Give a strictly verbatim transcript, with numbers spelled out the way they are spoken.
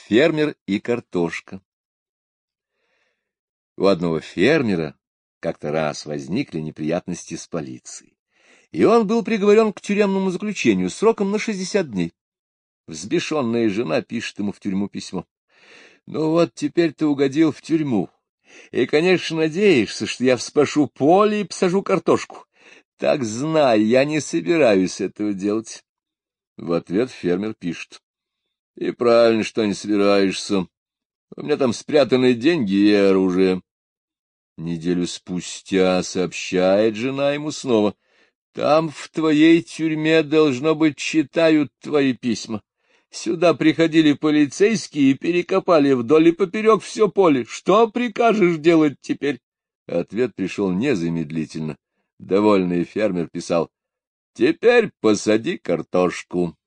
Фермер и картошка. У одного фермера как-то раз возникли неприятности с полицией, и он был приговорен к тюремному заключению сроком на шестьдесят дней. Взбешенная жена пишет ему в тюрьму письмо. «Ну вот теперь ты угодил в тюрьму, и, конечно, надеешься, что я вспашу поле и посажу картошку. Так знай, я не собираюсь этого делать». В ответ фермер пишет. «И правильно, что не собираешься. У меня там спрятаны деньги и оружие». Неделю спустя сообщает жена ему снова. «Там в твоей тюрьме, должно быть, читают твои письма. Сюда приходили полицейские и перекопали вдоль и поперек все поле. Что прикажешь делать теперь?» Ответ пришел незамедлительно. Довольный фермер писал: «Теперь посади картошку».